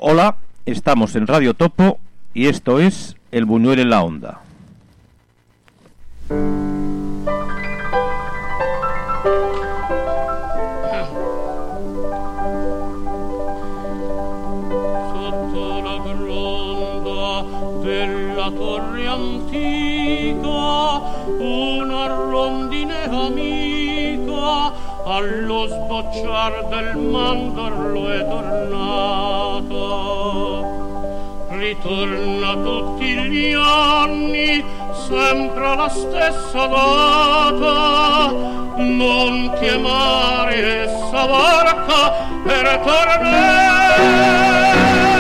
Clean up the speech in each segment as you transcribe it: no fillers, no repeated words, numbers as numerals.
Hola, estamos en Radio Topo y esto es El Buñuel en la Onda. Sotto la gronda della torre antica, una rondine amica allo sbocciar del mandorlo è tornata. Ritorna tutti gli anni, sempre la stessa data. Non chiamare essa barca per tornare,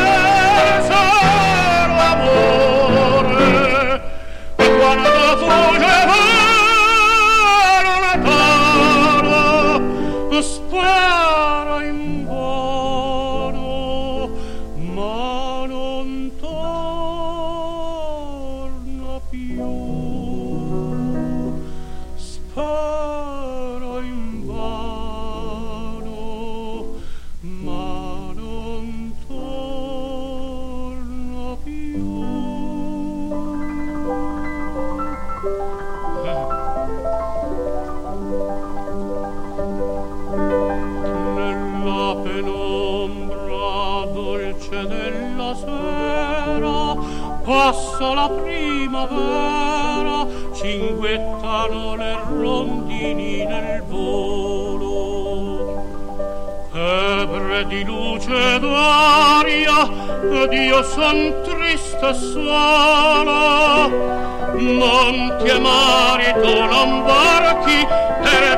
solo amore. E quando fugge lontano, spara in vano, ma non torna più. Spara in vano, ma non torna più. Nella penombra dolce della sera passa la primavera, cinguettano le rondini nel volo. Febbre di luce d'aria ed io son triste e sola. Non ti marito, non barchi per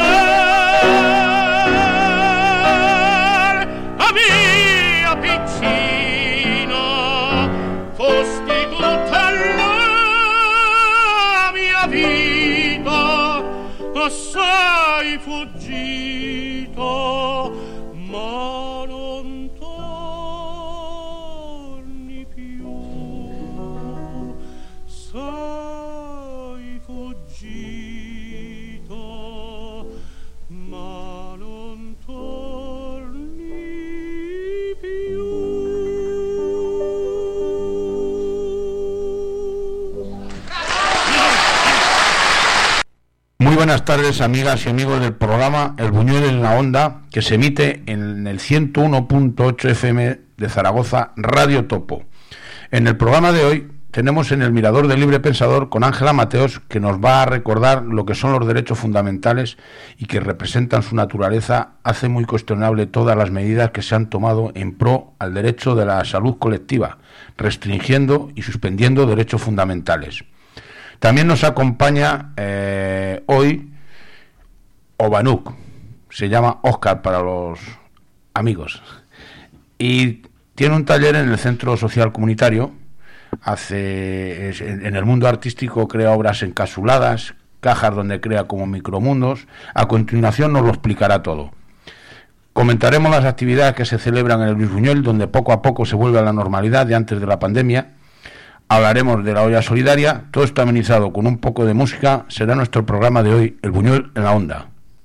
tornare a mia piccina. Fosti tutta la mia vita, sei fuggito, ma non torni più. Sei fuggito, ma non torni più. Muy buenas tardes, amigas y amigos del programa El Buñuel en la Onda, que se emite en el 101.8 FM de Zaragoza, Radio Topo. En el programa de hoy tenemos en el Mirador del Libre Pensador con Ángela Mateos, que nos va a recordar lo que son los derechos fundamentales y que representan su naturaleza. Hace muy cuestionable todas las medidas que se han tomado en pro al derecho de la salud colectiva, restringiendo y suspendiendo derechos fundamentales. También nos acompaña hoy Obanuk, se llama Óscar para los amigos, y tiene un taller en el Centro Social Comunitario. En el mundo artístico crea obras encapsuladas, cajas donde crea como micromundos. A continuación nos lo explicará todo. Comentaremos las actividades que se celebran en el Luis Buñuel, donde poco a poco se vuelve a la normalidad de antes de la pandemia. Hablaremos de la olla solidaria, todo está amenizado con un poco de música. Será nuestro programa de hoy, El Buñuel en la Onda.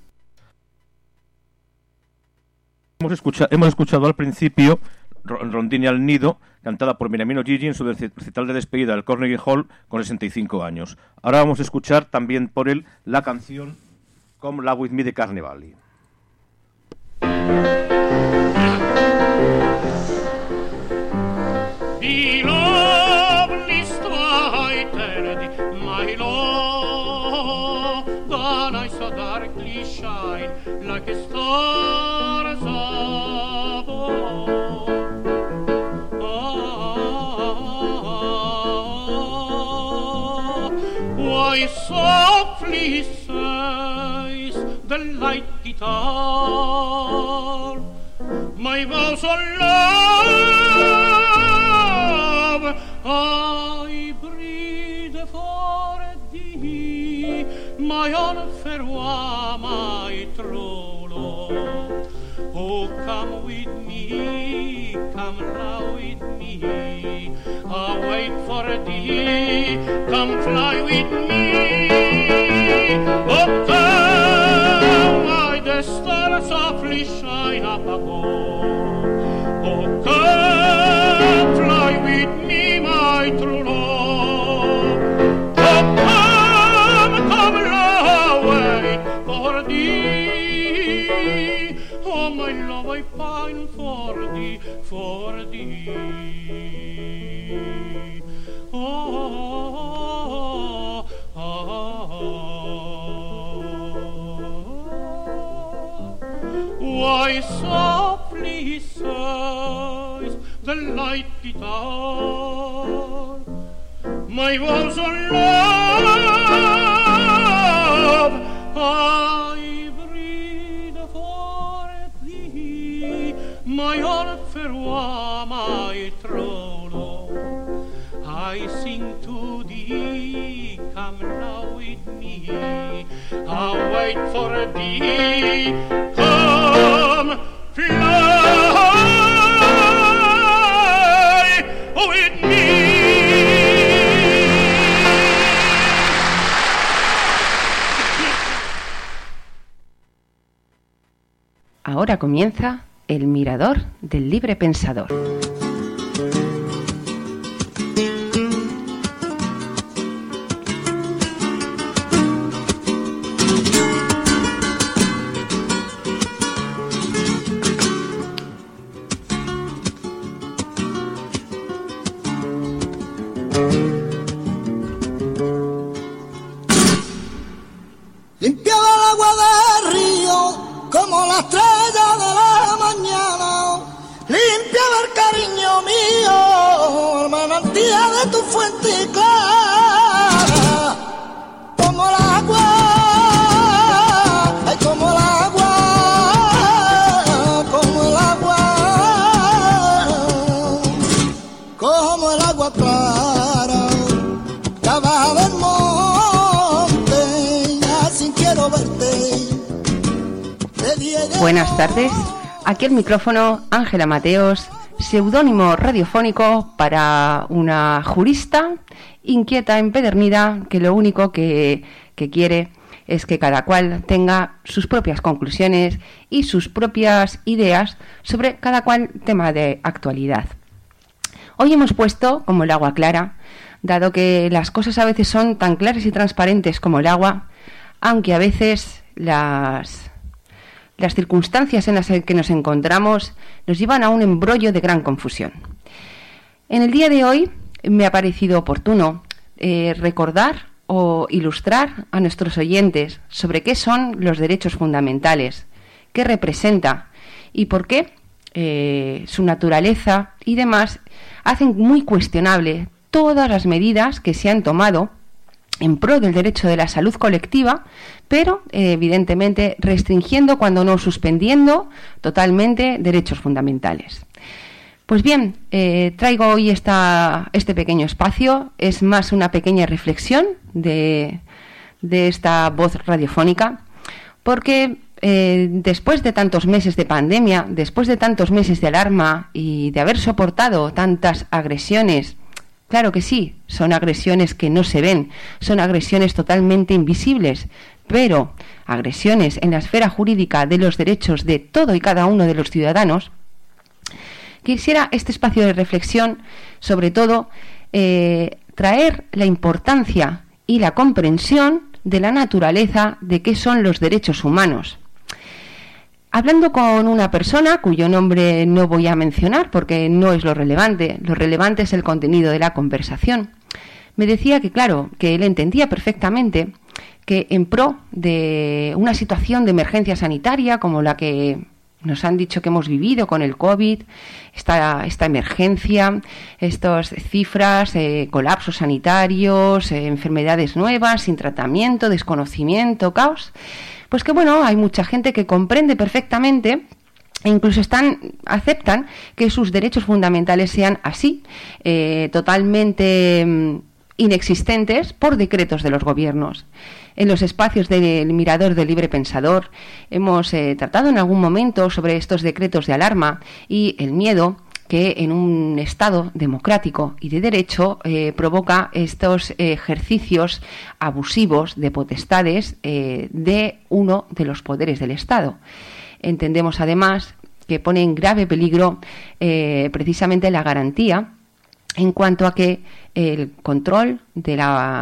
Hemos escuchado al principio Rondini al Nido, cantada por Beniamino Gigi en su recital de despedida del Carnegie Hall con 65 años. Ahora vamos a escuchar también por él la canción Come Laugh With Me de Carnevali. My love, the night so darkly shine like a stars above. Why softly sighs the light guitar, my vows of love I breathe for thee, my unfair my true love. Oh, come with me, come now with me, I'll wait for thee, come fly with me. Oh, come, the stars softly shine up above. Oh, come. for thee. Oh, oh, oh. Why softly sighs the light guitar, my vows on love I breathe for thee, my orfero, my trolo. I sing to thee, come now with me, I'll wait for thee, come fly with me. Ahora comienza El Mirador del Libre Pensador. Limpiaba el agua del río como la estrella de la mañana, limpiaba el cariño mío, el manantial de tu fuente clara, como el agua, ay, como el agua, como el agua, como el agua clara, que baja del monte, y así quiero verte. Buenas tardes, aquí el micrófono Ángela Mateos, seudónimo radiofónico para una jurista inquieta, empedernida, que lo único que quiere es que cada cual tenga sus propias conclusiones y sus propias ideas sobre cada cual tema de actualidad. Hoy hemos puesto como el agua clara, dado que las cosas a veces son tan claras y transparentes como el agua, aunque a veces las circunstancias en las que nos encontramos nos llevan a un embrollo de gran confusión. En el día de hoy me ha parecido oportuno recordar o ilustrar a nuestros oyentes sobre qué son los derechos fundamentales, qué representa y por qué su naturaleza y demás hacen muy cuestionable todas las medidas que se han tomado en pro del derecho de la salud colectiva, pero evidentemente restringiendo, cuando no suspendiendo totalmente, derechos fundamentales. Pues bien, traigo hoy este pequeño espacio, es más una pequeña reflexión de esta voz radiofónica, porque después de tantos meses de pandemia, después de tantos meses de alarma y de haber soportado tantas agresiones, claro que sí, son agresiones que no se ven, son agresiones totalmente invisibles, pero agresiones en la esfera jurídica de los derechos de todo y cada uno de los ciudadanos. Quisiera este espacio de reflexión, sobre todo, traer la importancia y la comprensión de la naturaleza de qué son los derechos humanos. Hablando con una persona cuyo nombre no voy a mencionar porque no es lo relevante es el contenido de la conversación, me decía que claro, que él entendía perfectamente que en pro de una situación de emergencia sanitaria como la que nos han dicho que hemos vivido con el COVID, esta emergencia, estas cifras, colapsos sanitarios, enfermedades nuevas, sin tratamiento, desconocimiento, caos, pues que bueno, hay mucha gente que comprende perfectamente e incluso aceptan que sus derechos fundamentales sean así, totalmente inexistentes por decretos de los gobiernos. En los espacios del Mirador del Libre Pensador hemos tratado en algún momento sobre estos decretos de alarma y el miedo que en un Estado democrático y de derecho provoca estos ejercicios abusivos de potestades de uno de los poderes del Estado. Entendemos además que pone en grave peligro precisamente la garantía en cuanto a que el control de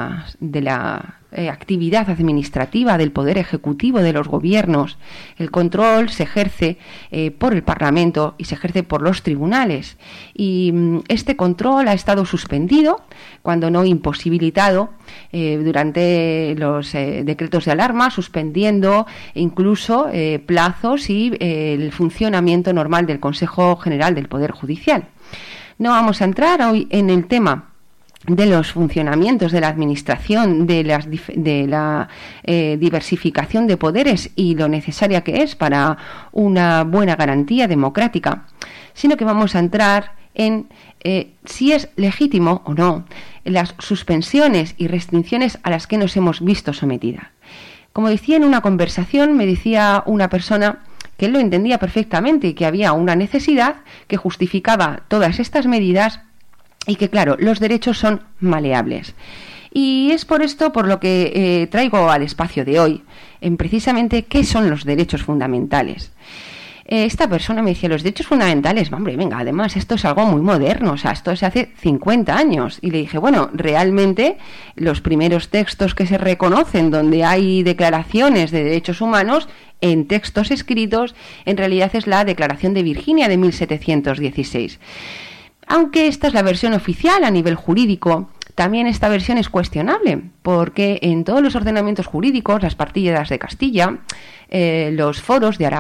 la actividad administrativa del Poder Ejecutivo de los gobiernos, el control se ejerce por el Parlamento y se ejerce por los tribunales. Y este control ha estado suspendido, cuando no imposibilitado, durante los decretos de alarma, suspendiendo incluso plazos y el funcionamiento normal del Consejo General del Poder Judicial. No vamos a entrar hoy en el tema de los funcionamientos de la administración, de la diversificación de poderes y lo necesaria que es para una buena garantía democrática, sino que vamos a entrar en si es legítimo o no las suspensiones y restricciones a las que nos hemos visto sometidas. Como decía en una conversación, me decía una persona que él lo entendía perfectamente y que había una necesidad que justificaba todas estas medidas y que, claro, los derechos son maleables. Y es por esto por lo que traigo al espacio de hoy, en precisamente qué son los derechos fundamentales. Esta persona me decía, los derechos fundamentales, hombre, venga, además esto es algo muy moderno, o sea, esto se hace 50 años. Y le dije, bueno, realmente los primeros textos que se reconocen donde hay declaraciones de derechos humanos en textos escritos, en realidad es la Declaración de Virginia de 1716. Aunque esta es la versión oficial a nivel jurídico, también esta versión es cuestionable, porque en todos los ordenamientos jurídicos, las partidas de Castilla, los fueros de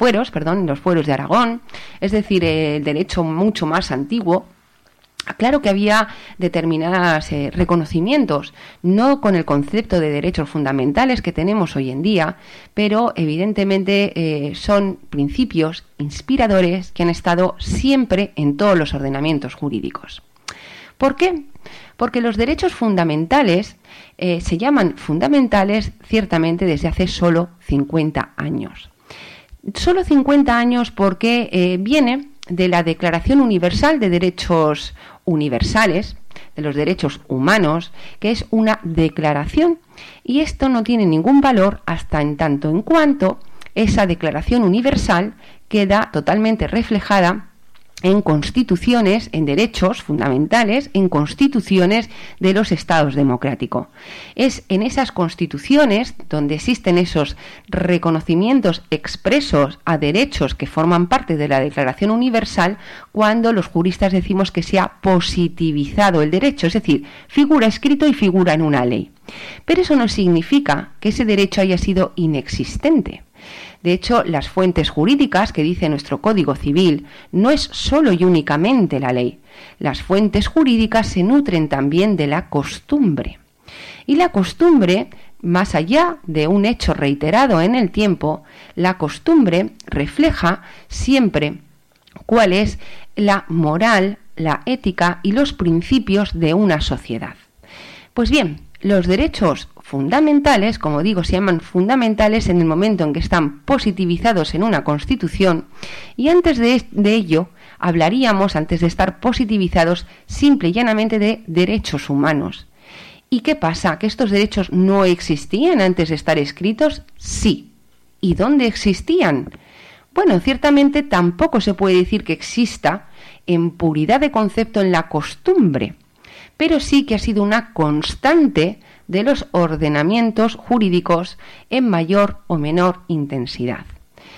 Aragón, es decir, el derecho mucho más antiguo, claro que había determinados reconocimientos, no con el concepto de derechos fundamentales que tenemos hoy en día, pero evidentemente son principios inspiradores que han estado siempre en todos los ordenamientos jurídicos. ¿Por qué? Porque los derechos fundamentales se llaman fundamentales ciertamente desde hace solo 50 años. Solo 50 años porque viene de la Declaración Universal de Derechos Universales, de los derechos humanos, que es una declaración, y esto no tiene ningún valor hasta en tanto en cuanto esa Declaración Universal queda totalmente reflejada en constituciones, en derechos fundamentales, en constituciones de los estados democráticos. Es en esas constituciones donde existen esos reconocimientos expresos a derechos que forman parte de la Declaración Universal cuando los juristas decimos que se ha positivizado el derecho, es decir, figura escrito y figura en una ley. Pero eso no significa que ese derecho haya sido inexistente. De hecho, las fuentes jurídicas que dice nuestro Código Civil no es solo y únicamente la ley. Las fuentes jurídicas se nutren también de la costumbre. Y la costumbre, más allá de un hecho reiterado en el tiempo, la costumbre refleja siempre cuál es la moral, la ética y los principios de una sociedad. Pues bien, los derechos fundamentales, como digo, se llaman fundamentales en el momento en que están positivizados en una Constitución, y antes de ello hablaríamos, antes de estar positivizados, simple y llanamente de derechos humanos. ¿Y qué pasa? ¿Que estos derechos no existían antes de estar escritos? Sí. ¿Y dónde existían? Bueno, ciertamente tampoco se puede decir que exista en puridad de concepto en la costumbre, pero sí que ha sido una constante de los ordenamientos jurídicos en mayor o menor intensidad.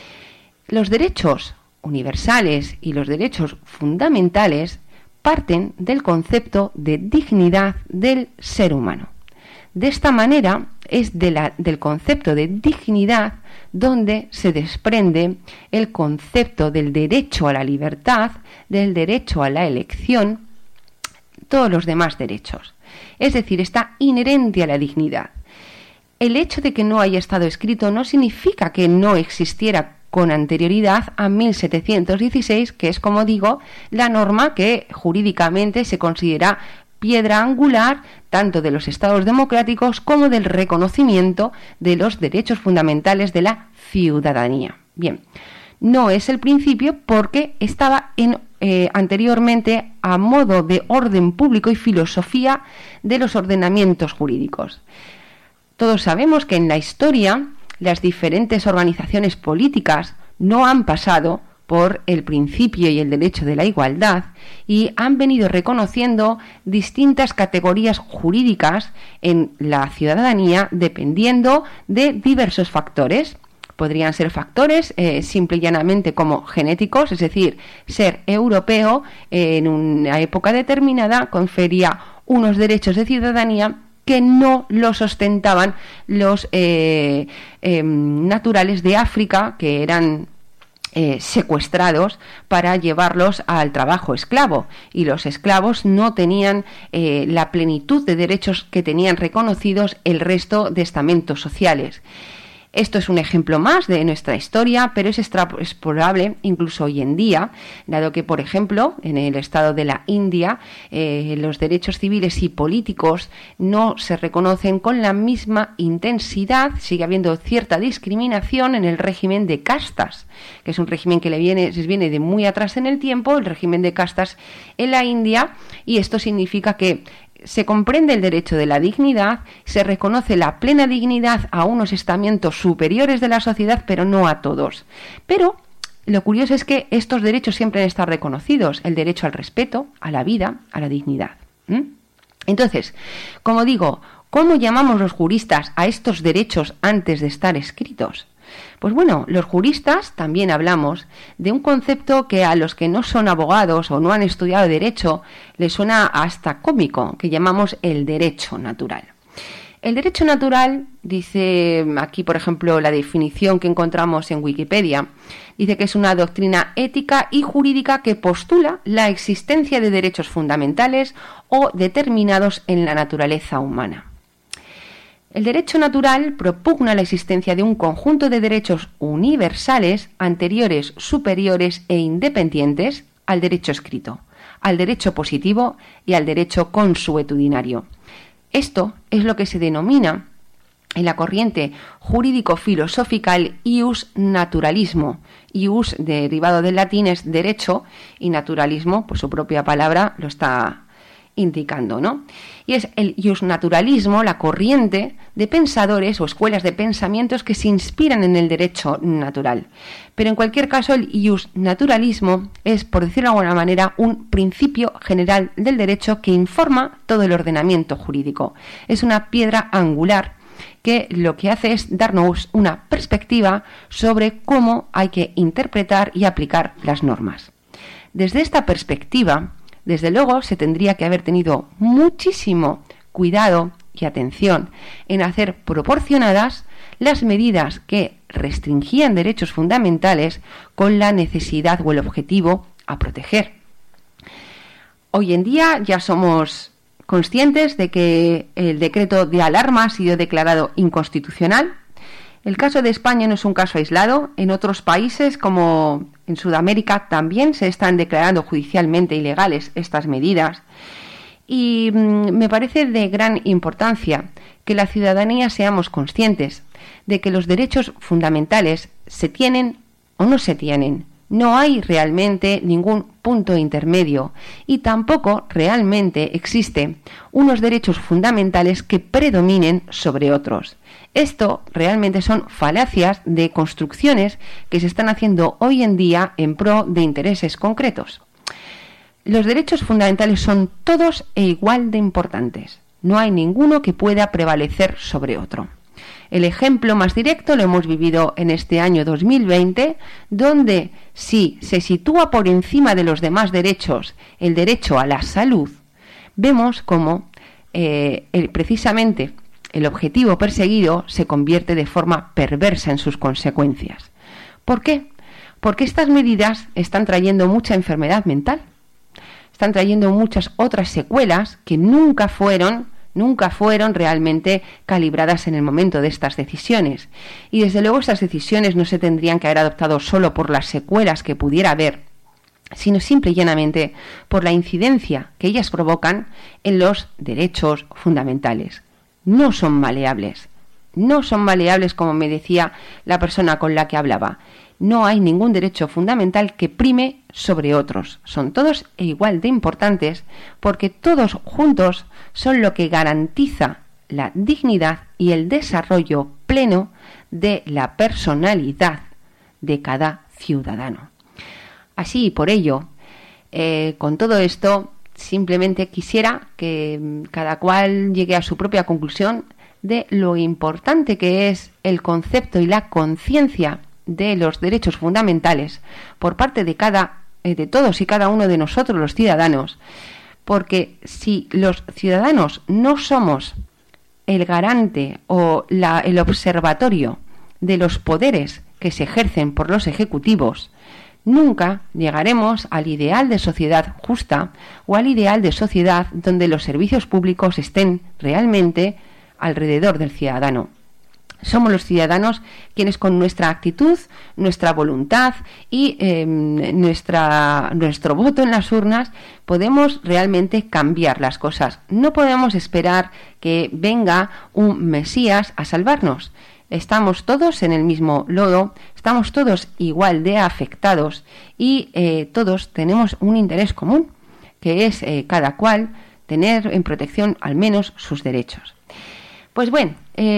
Los derechos universales y los derechos fundamentales parten del concepto de dignidad del ser humano. De esta manera es del concepto de dignidad donde se desprende el concepto del derecho a la libertad, del derecho a la elección, todos los demás derechos. Es decir, está inherente a la dignidad. El hecho de que no haya estado escrito no significa que no existiera con anterioridad a 1716, que es, como digo, la norma que jurídicamente se considera piedra angular tanto de los estados democráticos como del reconocimiento de los derechos fundamentales de la ciudadanía. Bien, no es el principio porque estaba anteriormente a modo de orden público y filosofía de los ordenamientos jurídicos. Todos sabemos que en la historia las diferentes organizaciones políticas no han pasado por el principio y el derecho de la igualdad y han venido reconociendo distintas categorías jurídicas en la ciudadanía dependiendo de diversos factores. Podrían ser factores simple y llanamente como genéticos, es decir, ser europeo en una época determinada confería unos derechos de ciudadanía que no los ostentaban los naturales de África, que eran secuestrados para llevarlos al trabajo esclavo, y los esclavos no tenían la plenitud de derechos que tenían reconocidos el resto de estamentos sociales. Esto es un ejemplo más de nuestra historia, pero es extrapolable incluso hoy en día, dado que, por ejemplo, en el estado de la India, los derechos civiles y políticos no se reconocen con la misma intensidad. Sigue habiendo cierta discriminación en el régimen de castas, que es un régimen que viene de muy atrás en el tiempo, el régimen de castas en la India, y esto significa que se comprende el derecho de la dignidad, se reconoce la plena dignidad a unos estamentos superiores de la sociedad, pero no a todos. Pero lo curioso es que estos derechos siempre han estado reconocidos, el derecho al respeto, a la vida, a la dignidad. Entonces, como digo, ¿cómo llamamos los juristas a estos derechos antes de estar escritos? Pues bueno, los juristas también hablamos de un concepto que a los que no son abogados o no han estudiado derecho les suena hasta cómico, que llamamos el derecho natural. El derecho natural, dice aquí por ejemplo la definición que encontramos en Wikipedia, dice que es una doctrina ética y jurídica que postula la existencia de derechos fundamentales o determinados en la naturaleza humana. El derecho natural propugna la existencia de un conjunto de derechos universales, anteriores, superiores e independientes al derecho escrito, al derecho positivo y al derecho consuetudinario. Esto es lo que se denomina en la corriente jurídico-filosófica el ius naturalismo. Ius, derivado del latín, es derecho, y naturalismo, por su propia palabra, lo está indicando, ¿no? Y es el iusnaturalismo, la corriente de pensadores o escuelas de pensamientos que se inspiran en el derecho natural. Pero en cualquier caso, el iusnaturalismo es, por decirlo de alguna manera, un principio general del derecho que informa todo el ordenamiento jurídico. Es una piedra angular que lo que hace es darnos una perspectiva sobre cómo hay que interpretar y aplicar las normas. Desde esta perspectiva, desde luego, se tendría que haber tenido muchísimo cuidado y atención en hacer proporcionadas las medidas que restringían derechos fundamentales con la necesidad o el objetivo a proteger. Hoy en día ya somos conscientes de que el decreto de alarma ha sido declarado inconstitucional. El caso de España no es un caso aislado. En otros países, como en Sudamérica, también se están declarando judicialmente ilegales estas medidas. Y me parece de gran importancia que la ciudadanía seamos conscientes de que los derechos fundamentales se tienen o no se tienen. No hay realmente ningún punto intermedio y tampoco realmente existe unos derechos fundamentales que predominen sobre otros. Esto realmente son falacias de construcciones que se están haciendo hoy en día en pro de intereses concretos. Los derechos fundamentales son todos e igual de importantes. No hay ninguno que pueda prevalecer sobre otro. El ejemplo más directo lo hemos vivido en este año 2020, donde si se sitúa por encima de los demás derechos el derecho a la salud, vemos cómo precisamente el objetivo perseguido se convierte de forma perversa en sus consecuencias. ¿Por qué? Porque estas medidas están trayendo mucha enfermedad mental, están trayendo muchas otras secuelas que nunca fueron realmente calibradas en el momento de estas decisiones. Y desde luego estas decisiones no se tendrían que haber adoptado solo por las secuelas que pudiera haber, sino simple y llanamente por la incidencia que ellas provocan en los derechos fundamentales. No son maleables como me decía la persona con la que hablaba. No hay ningún derecho fundamental que prime sobre otros. Son todos igual de importantes porque todos juntos son lo que garantiza la dignidad y el desarrollo pleno de la personalidad de cada ciudadano. Así y por ello, con todo esto, simplemente quisiera que cada cual llegue a su propia conclusión de lo importante que es el concepto y la conciencia de los derechos fundamentales por parte de todos y cada uno de nosotros los ciudadanos, porque si los ciudadanos no somos el garante o el observatorio de los poderes que se ejercen por los ejecutivos, nunca llegaremos al ideal de sociedad justa o al ideal de sociedad donde los servicios públicos estén realmente alrededor del ciudadano. Somos los ciudadanos quienes con nuestra actitud, nuestra voluntad y nuestro voto en las urnas podemos realmente cambiar las cosas. No podemos esperar que venga un Mesías a salvarnos. Estamos todos en el mismo lodo, estamos todos igual de afectados y todos tenemos un interés común, que es cada cual tener en protección al menos sus derechos. Pues bueno,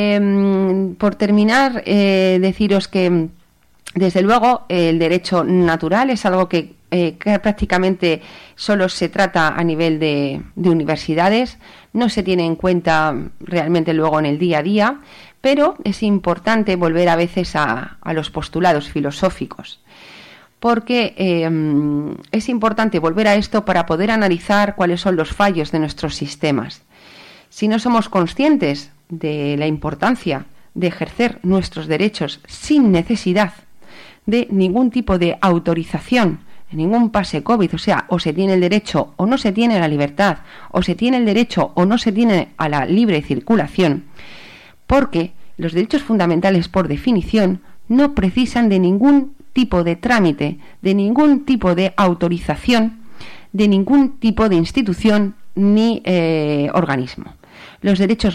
por terminar, deciros que desde luego el derecho natural es algo que prácticamente solo se trata a nivel de universidades, no se tiene en cuenta realmente luego en el día a día, pero es importante volver a veces a los postulados filosóficos, porque es importante volver a esto para poder analizar cuáles son los fallos de nuestros sistemas. Si no somos conscientes de la importancia de ejercer nuestros derechos sin necesidad de ningún tipo de autorización, de ningún pase COVID, o sea, o se tiene el derecho o no se tiene la libertad, o se tiene el derecho o no se tiene a la libre circulación, porque los derechos fundamentales, por definición, no precisan de ningún tipo de trámite, de ningún tipo de autorización, de ningún tipo de institución ni organismo. Los derechos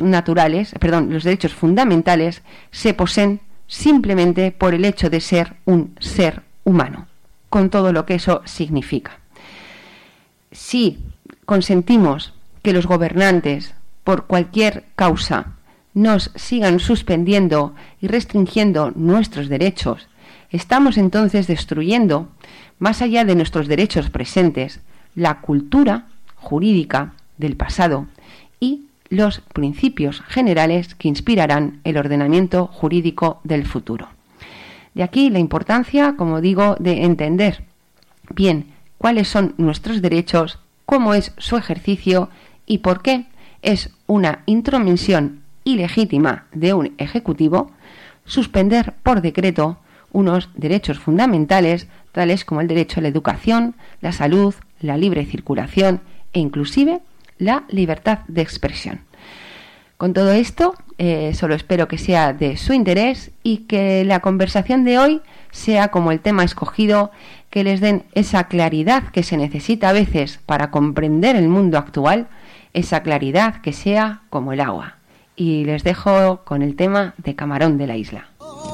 fundamentales se poseen simplemente por el hecho de ser un ser humano, con todo lo que eso significa. Si consentimos que los gobernantes, por cualquier causa, nos sigan suspendiendo y restringiendo nuestros derechos, estamos entonces destruyendo, más allá de nuestros derechos presentes, la cultura jurídica del pasado y los principios generales que inspirarán el ordenamiento jurídico del futuro. De aquí la importancia, como digo, de entender bien cuáles son nuestros derechos, cómo es su ejercicio y por qué es una intromisión ilegítima de un ejecutivo suspender por decreto unos derechos fundamentales tales como el derecho a la educación, la salud, la libre circulación e inclusive la libertad de expresión. Con todo esto, solo espero que sea de su interés y que la conversación de hoy sea como el tema escogido, que les den esa claridad que se necesita a veces para comprender el mundo actual, esa claridad que sea como el agua. Y les dejo con el tema de Camarón de la Isla.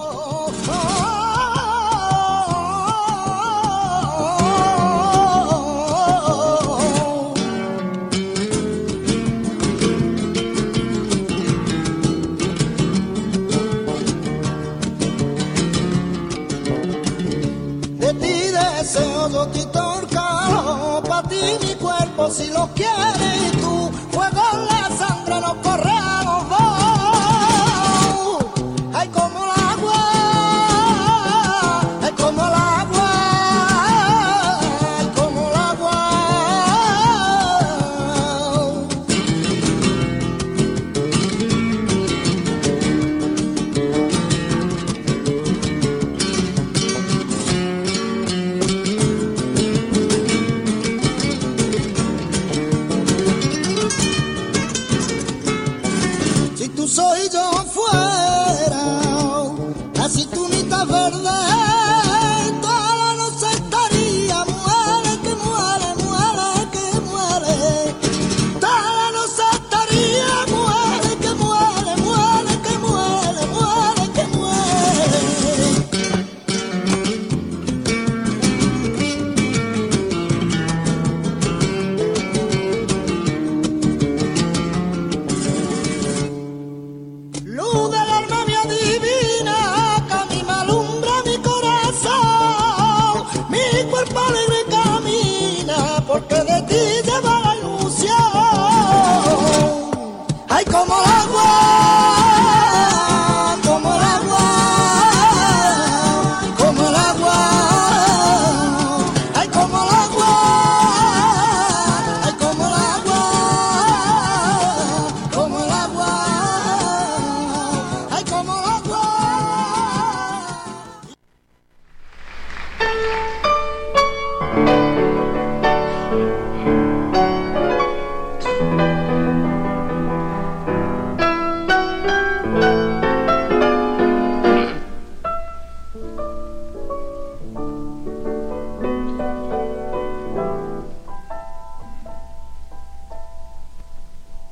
Yo te torco pa' ti mi cuerpo si lo quieres y tú, fuego en la sangre nos corre a los dos. Ay, como el agua, ay, como el agua, ay, como el agua.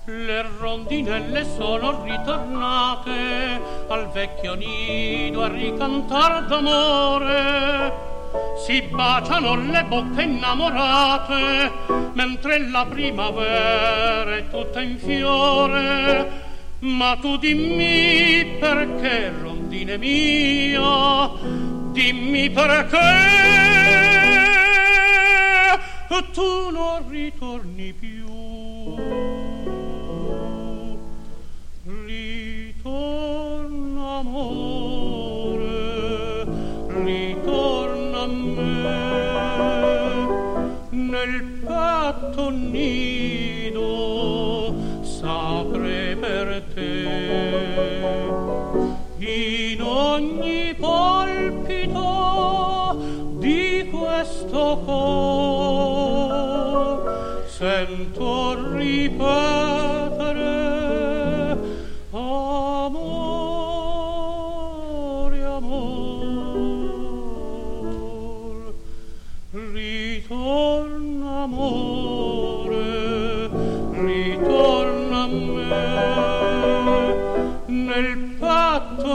Le rondinelle sono ritornate al vecchio nido a ricantar d'amore. Si baciano le bocche innamorate mentre la primavera è tutta in fiore. Ma tu dimmi perché, rondine mia, dimmi perché tu non ritorni più. Ritorna amore, ritorna a me, nel petto nido s'apre per te, in ogni palpito di questo cor sento ripetere amore, amor, ritorna amore, ritorna a me, nel petto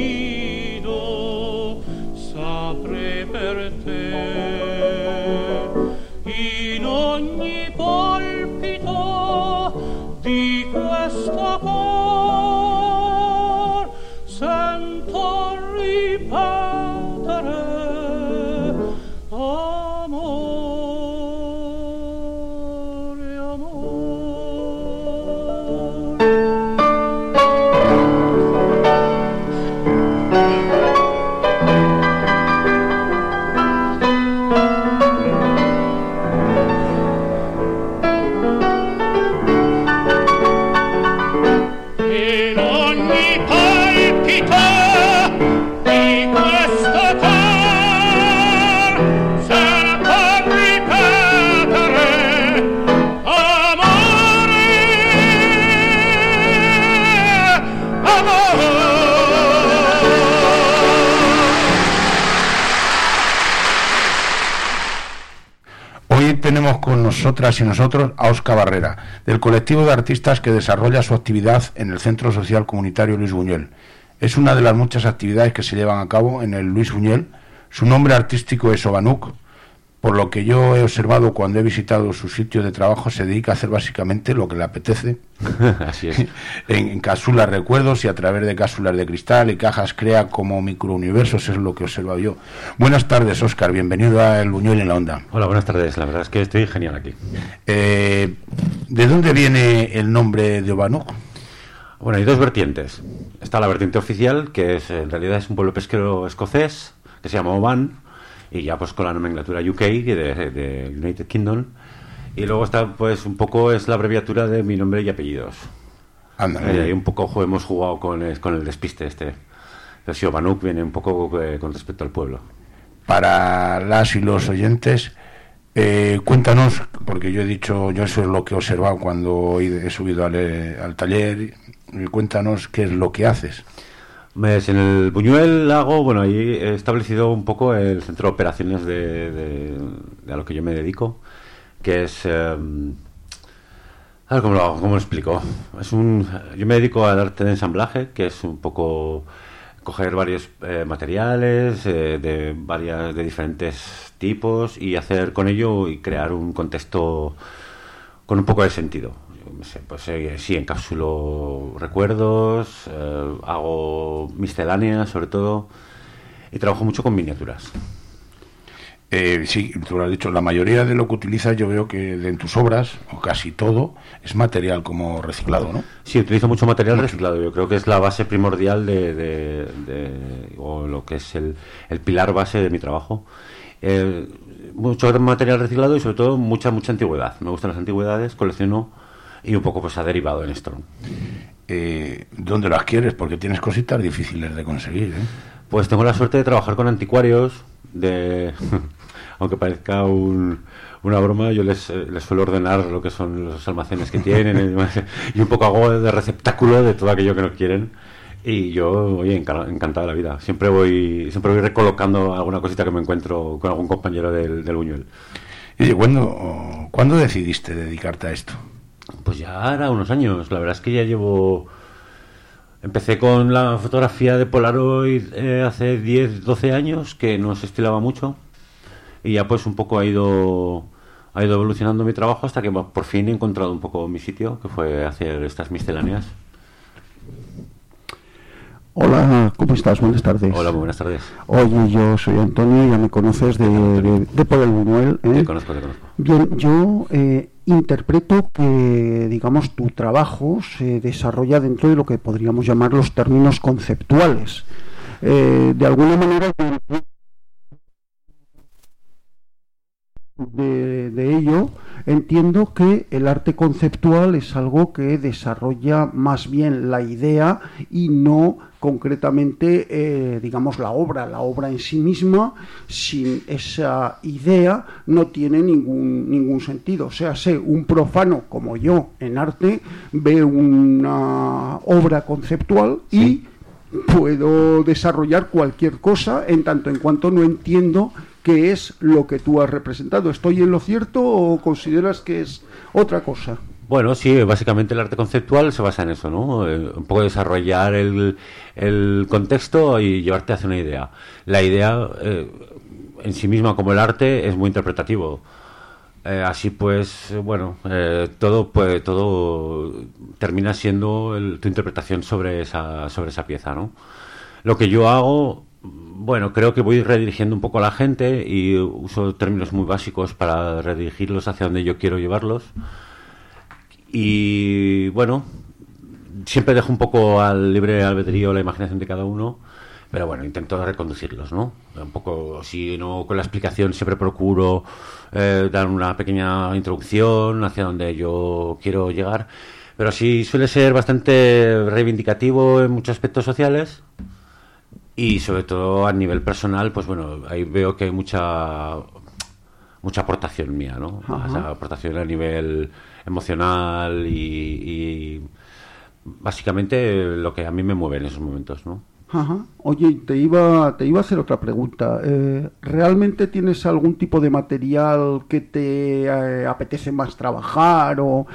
nido s'apre per te, in ogni palpito di questo cor sento ripetere amore, amor. In ogni palpito di questo cor sento ripetere amore, amore. Hoy tenemos con nosotras y nosotros a Óscar Barrera, del colectivo de artistas que desarrolla su actividad en el Centro Social Comunitario Luis Buñuel. Es una de las muchas actividades que se llevan a cabo en el Luis Buñuel. Su nombre artístico es Obanuk. Por lo que yo he observado cuando he visitado su sitio de trabajo, se dedica a hacer básicamente lo que le apetece. Así es. En cápsulas recuerdos y a través de cápsulas de cristal y cajas crea como microuniversos, es lo que he observado yo. Buenas tardes, Óscar, bienvenido a El Buñuel en la Onda. Hola, buenas tardes. La verdad es que estoy genial aquí. ¿De dónde viene el nombre de Obanuk? Bueno, hay dos vertientes. Está la vertiente oficial, que es en realidad es un pueblo pesquero escocés, que se llama Oban, y ya pues con la nomenclatura UK de United Kingdom. Y luego está pues un poco es la abreviatura de mi nombre y apellidos. Anda, Y ahí un poco hemos jugado con el despiste este. Pero sí, Obanuk viene un poco con respecto al pueblo. Para las y los oyentes, cuéntanos, porque yo eso es lo que he observado cuando he subido al taller, cuéntanos qué es lo que haces. Pues en el Buñuel hago, bueno, ahí he establecido un poco el centro de operaciones de a lo que yo me dedico, que es... a ver cómo lo explico. Yo me dedico al arte de ensamblaje, que es un poco coger varios materiales de diferentes tipos y hacer con ello y crear un contexto con un poco de sentido. No sé, pues sí, encapsulo recuerdos, hago misceláneas sobre todo y trabajo mucho con miniaturas. Sí, tú lo has dicho, la mayoría de lo que utilizas yo veo que en tus obras, o casi todo, es material como reciclado, ¿no? Sí, utilizo mucho material reciclado, yo creo que es la base primordial o lo que es el pilar base de mi trabajo. Mucho material reciclado y sobre todo mucha antigüedad. Me gustan las antigüedades, colecciono y un poco pues ha derivado en esto. ¿Dónde las quieres? Porque tienes cositas difíciles de conseguir, ¿eh? Pues tengo la suerte de trabajar con anticuarios, aunque parezca una broma, yo les suelo ordenar lo que son los almacenes que tienen y un poco hago de receptáculo de todo aquello que no quieren. Y yo, oye, encantado de la vida. Siempre voy recolocando alguna cosita que me encuentro con algún compañero del Buñuel. Y ¿cuándo decidiste dedicarte a esto? Pues ya hará unos años. La verdad es que ya llevo... Empecé con la fotografía de Polaroid hace 10, 12 años, que no se estilaba mucho. Y ya pues un poco ha ido evolucionando mi trabajo hasta que por fin he encontrado un poco mi sitio, que fue hacer estas misceláneas. Hola, ¿cómo estás? Buenas tardes. Hola, muy buenas tardes. Oye, yo soy Antonio, ya me conoces de por el Buñuel. Te conozco. Bien, yo interpreto que, digamos, tu trabajo se desarrolla dentro de lo que podríamos llamar los términos conceptuales. De alguna manera, de ello, entiendo que el arte conceptual es algo que desarrolla más bien la idea y no concretamente, digamos, la obra en sí misma. Sin esa idea no tiene ningún sentido. O sea, un profano como yo en arte ve una obra conceptual y puedo desarrollar cualquier cosa en tanto en cuanto no entiendo qué es lo que tú has representado. ¿Estoy en lo cierto o consideras que es otra cosa? Bueno, sí, básicamente el arte conceptual se basa en eso, ¿no? Un poco desarrollar el contexto y llevarte hacia una idea. La idea en sí misma, como el arte, es muy interpretativo. Así pues, bueno, todo termina siendo tu interpretación sobre esa pieza, ¿no? Lo que yo hago, bueno, creo que voy redirigiendo un poco a la gente y uso términos muy básicos para redirigirlos hacia donde yo quiero llevarlos. Y bueno, siempre dejo un poco al libre albedrío la imaginación de cada uno, pero bueno, intento reconducirlos, ¿no? Un poco, si no con la explicación, siempre procuro dar una pequeña introducción hacia donde yo quiero llegar, pero sí suele ser bastante reivindicativo en muchos aspectos sociales y sobre todo a nivel personal, pues bueno, ahí veo que hay mucha aportación mía, ¿no? O sea, aportación a nivel emocional y básicamente lo que a mí me mueve en esos momentos, ¿no? Ajá. Oye, te iba a hacer otra pregunta. ¿Realmente tienes algún tipo de material que te apetece más trabajar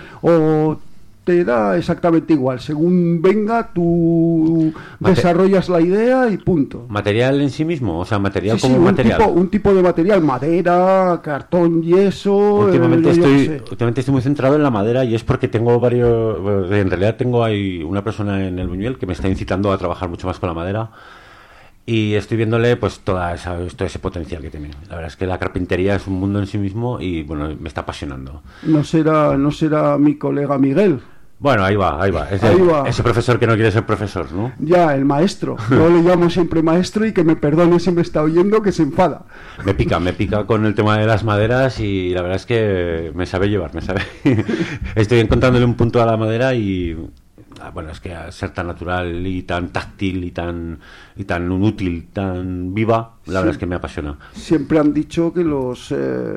o te da exactamente igual? Según venga, tú desarrollas la idea y punto. ¿Material en sí mismo? O sea, material Sí, como material. Un tipo de material, madera, cartón, yeso... Últimamente estoy muy centrado en la madera y es porque tengo varios... En realidad hay una persona en el Buñuel que me está incitando a trabajar mucho más con la madera y estoy viéndole pues todo ese potencial que tiene. La verdad es que la carpintería es un mundo en sí mismo y bueno, me está apasionando. ¿No será mi colega Miguel? Bueno, ahí va. Ese profesor que no quiere ser profesor, ¿no? Ya, el maestro. Yo le llamo siempre maestro y que me perdone si me está oyendo, que se enfada. Me pica con el tema de las maderas y la verdad es que me sabe llevar. Estoy encontrándole un punto a la madera y... Bueno, es que al ser tan natural y tan táctil y tan útil, tan viva, la verdad es que me apasiona. Siempre han dicho que los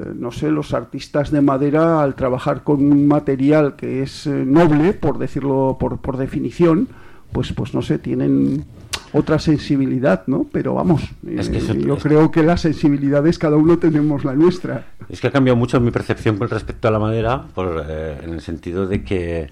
artistas de madera, al trabajar con un material que es noble, por decirlo por definición, pues no sé, tienen otra sensibilidad, ¿no? Pero vamos, creo que las sensibilidades cada uno tenemos la nuestra. Es que ha cambiado mucho mi percepción con respecto a la madera, en el sentido de que...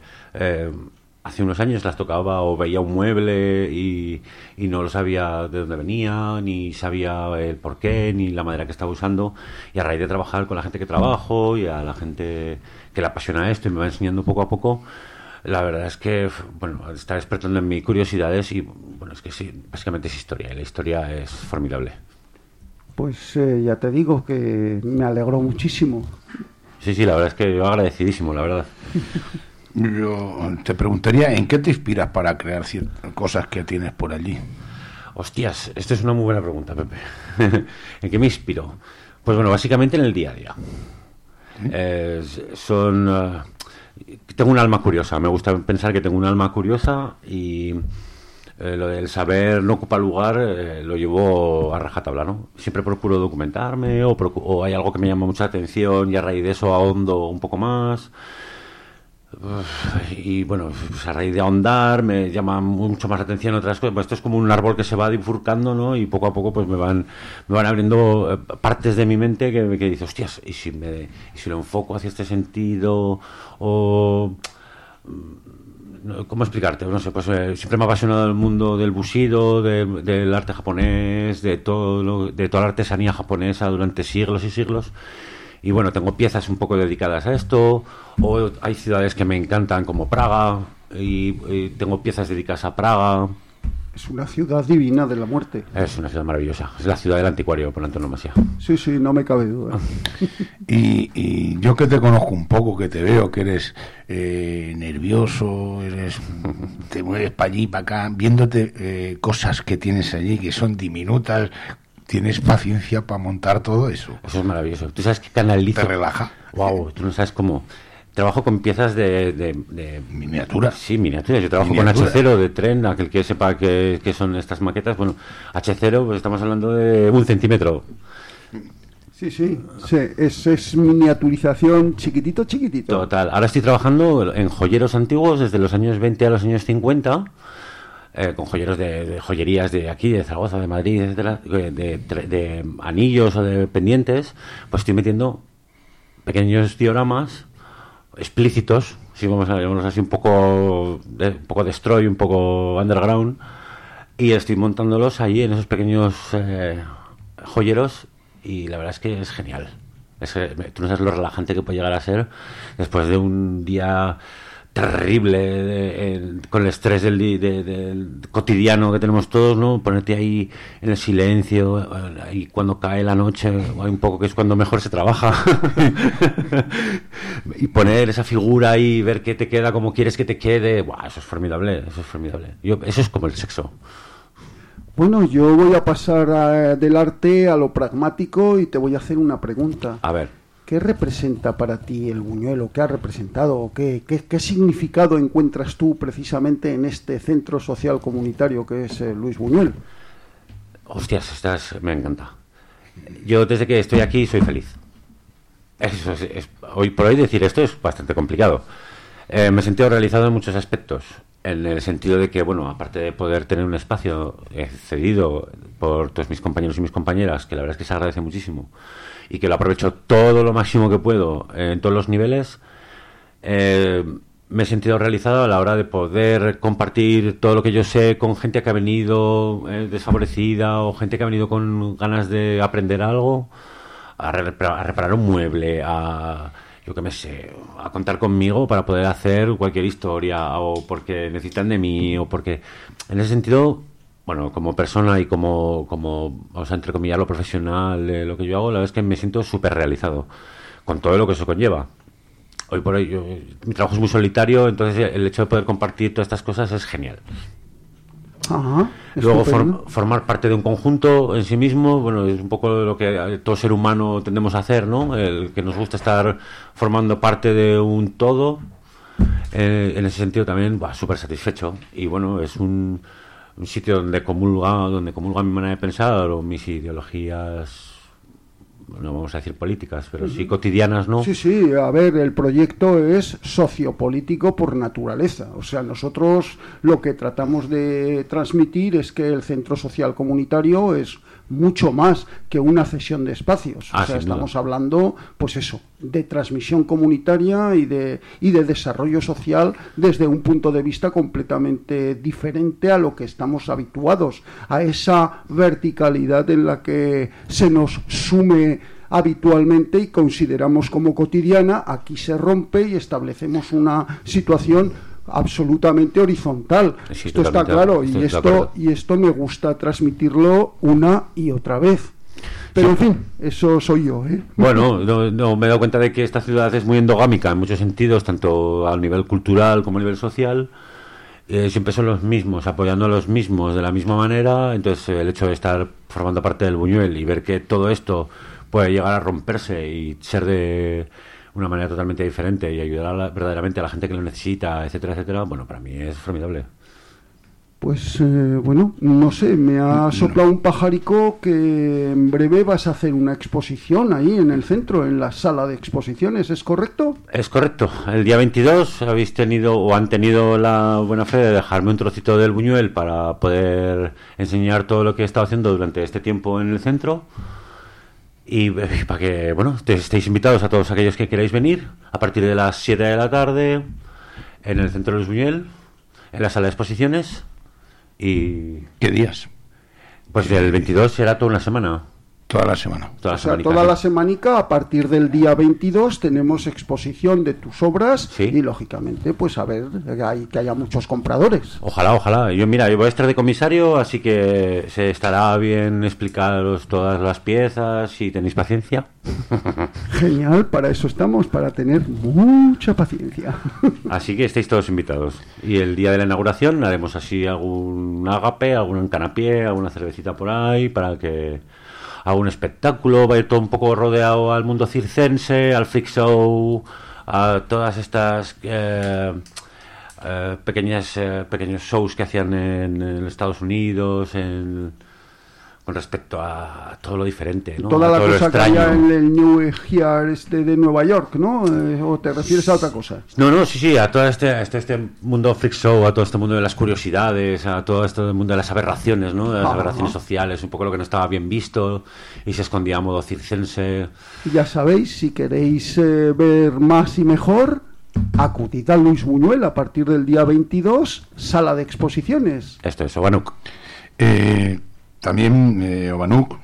hace unos años las tocaba o veía un mueble y no lo sabía de dónde venía, ni sabía el porqué, ni la madera que estaba usando. Y a raíz de trabajar con la gente que trabajo y a la gente que le apasiona esto y me va enseñando poco a poco, la verdad es que, bueno, está despertando en mí curiosidades y, bueno, es que sí, básicamente es historia y la historia es formidable. Pues ya te digo que me alegró muchísimo. Sí, la verdad es que yo agradecidísimo, la verdad. Yo te preguntaría, ¿en qué te inspiras para crear ciertas cosas que tienes por allí? Hostias, esta es una muy buena pregunta, Pepe. ¿En qué me inspiro? Pues bueno, básicamente en el día a día. Tengo un alma curiosa, me gusta pensar que tengo un alma curiosa y lo del saber no ocupa lugar lo llevo a rajatabla, ¿no? Siempre procuro documentarme o hay algo que me llama mucha atención y a raíz de eso ahondo un poco más. Y bueno, pues a raíz de ahondar me llama mucho más la atención otras cosas. Pues esto es como un árbol que se va bifurcando, ¿no? Y poco a poco pues me van abriendo partes de mi mente que dice, hostias, ¿y si lo enfoco hacia este sentido? O ¿cómo explicarte? No sé, pues siempre me ha apasionado el mundo del bushido, del arte japonés, de toda la artesanía japonesa durante siglos y siglos. Y bueno, tengo piezas un poco dedicadas a esto, o hay ciudades que me encantan como Praga, y tengo piezas dedicadas a Praga. Es una ciudad divina de la muerte. Es una ciudad maravillosa, es la ciudad del anticuario por antonomasia. Sí, sí, no me cabe duda. Y yo que te conozco un poco, que te veo que eres nervioso, te mueves para allí, para acá, viéndote cosas que tienes allí que son diminutas, ¿tienes paciencia para montar todo eso? Eso es maravilloso. ¿Tú sabes qué canalizo? ¿Te relaja? Wow, tú no sabes cómo. Trabajo con piezas de miniaturas. Sí, miniaturas. Yo trabajo con H0 de tren, aquel que sepa qué son estas maquetas. Bueno, H0, pues estamos hablando de 1 centímetro. Sí, sí, sí, es miniaturización chiquitito. Total. Ahora estoy trabajando en joyeros antiguos desde los años 20 a los años 50. Con joyeros de joyerías de aquí, de Zaragoza, de Madrid, etcétera, de anillos o de pendientes, pues estoy metiendo pequeños dioramas explícitos, si vamos a llamarlos así, un poco destroy, un poco underground, y estoy montándolos ahí en esos pequeños joyeros, y la verdad es que es genial. Tú no sabes lo relajante que puede llegar a ser después de un día terrible con el estrés del cotidiano que tenemos todos, ¿no? Ponerte ahí en el silencio, y cuando cae la noche, hay un poco que es cuando mejor se trabaja, y poner esa figura ahí, ver qué te queda, cómo quieres que te quede. ¡Buah! Eso es formidable. Eso es como el sexo. Bueno, yo voy a pasar del arte a lo pragmático y te voy a hacer una pregunta. A ver. ¿Qué representa para ti el buñuelo? ¿Qué ha representado? ¿Qué significado encuentras tú precisamente en este centro social comunitario que es Luis Buñuel? Hostias, me encanta. Yo desde que estoy aquí soy feliz. Eso hoy por hoy decir esto es bastante complicado. Me he sentido realizado en muchos aspectos. En el sentido de que, bueno, aparte de poder tener un espacio cedido por todos mis compañeros y mis compañeras, que la verdad es que se agradece muchísimo, y que lo aprovecho todo lo máximo que puedo en todos los niveles, me he sentido realizado a la hora de poder compartir todo lo que yo sé con gente que ha venido desfavorecida, o gente que ha venido con ganas de aprender algo, a reparar un mueble, yo que me sé, a contar conmigo para poder hacer cualquier historia, o porque necesitan de mí, o porque en ese sentido, bueno, como persona y como vamos a entrecomillar lo profesional de lo que yo hago, la verdad es que me siento súper realizado con todo lo que eso conlleva. Hoy por hoy mi trabajo es muy solitario, entonces el hecho de poder compartir todas estas cosas es genial. Ajá, luego formar parte de un conjunto en sí mismo, bueno, es un poco lo que todo ser humano tendemos a hacer, ¿no? El que nos gusta estar formando parte de un todo, en ese sentido también súper satisfecho. Y bueno, es un sitio donde comulga mi manera de pensar, o mis ideologías, no vamos a decir políticas, pero sí cotidianas, ¿no? Sí, a ver, el proyecto es sociopolítico por naturaleza. O sea, nosotros lo que tratamos de transmitir es que el centro social comunitario es mucho más que una cesión de espacios. O sea, estamos hablando, pues eso, de transmisión comunitaria y de desarrollo social desde un punto de vista completamente diferente a lo que estamos habituados, a esa verticalidad en la que se nos sume habitualmente y consideramos como cotidiana. Aquí se rompe y establecemos una situación absolutamente horizontal. Sí, esto está claro, y esto me gusta transmitirlo una y otra vez. Pero en fin, eso soy yo, ¿eh? Bueno, no me he dado cuenta de que esta ciudad es muy endogámica en muchos sentidos, tanto a nivel cultural como a nivel social. Siempre son los mismos, apoyando a los mismos de la misma manera. Entonces el hecho de estar formando parte del Buñuel y ver que todo esto puede llegar a romperse y ser de una manera totalmente diferente y ayudar verdaderamente a la gente que lo necesita, etcétera, etcétera, bueno, para mí es formidable. Pues bueno, no sé, me ha soplado un pajarico que en breve vas a hacer una exposición ahí en el centro, en la sala de exposiciones, ¿es correcto? Es correcto. El día 22 habéis tenido o han tenido la buena fe de dejarme un trocito del Buñuel para poder enseñar todo lo que he estado haciendo durante este tiempo en el centro. Y para que, bueno, estéis invitados a todos aquellos que queráis venir a partir de las 7 de la tarde. en el Centro Luis Buñuel, en la sala de exposiciones. ¿Y qué días? Pues el 22 será toda una semana. Toda la semana. Toda la semanica, a partir del día 22 tenemos exposición de tus obras, sí. Y lógicamente, pues a ver, que haya muchos compradores. Ojalá. Yo voy a estar de comisario, así que se estará bien explicaros todas las piezas, si tenéis paciencia. Genial, para eso estamos, para tener mucha paciencia. Así que estáis todos invitados. Y el día de la inauguración haremos así algún ágape, algún canapé, alguna cervecita por ahí, para que haga un espectáculo. Va a ir todo un poco rodeado al mundo circense, al freak show, a todas estas pequeños shows que hacían en Estados Unidos, con respecto a todo lo diferente, ¿no? Toda a la todo cosa lo que extraño. haya en el New Year de Nueva York, ¿no? ¿O te refieres a otra cosa? No, sí, a todo este mundo freak show, a todo este mundo de las curiosidades, a todo este mundo de las aberraciones, ¿no? De las aberraciones sociales, un poco lo que no estaba bien visto y se escondía a modo circense. Ya sabéis, si queréis ver más y mejor, acudid a Luis Buñuel a partir del día 22, sala de exposiciones. Esto es Obanuk. También, Obanuk,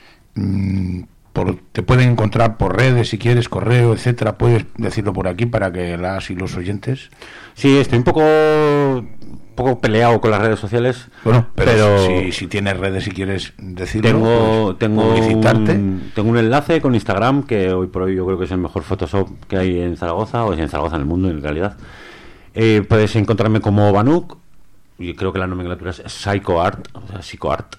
te pueden encontrar por redes, si quieres, correo, etcétera. Puedes decirlo por aquí para que las y los oyentes. Sí, estoy un poco peleado con las redes sociales. Bueno, pero si tienes redes, si quieres decirlo, tengo publicitarte. Tengo un enlace con Instagram que hoy por hoy yo creo que es el mejor Photoshop que hay en Zaragoza, o en Zaragoza, en el mundo en realidad. Puedes encontrarme como Obanuk. Y creo que la nomenclatura es PsychoArt, o sea, PsychoArt.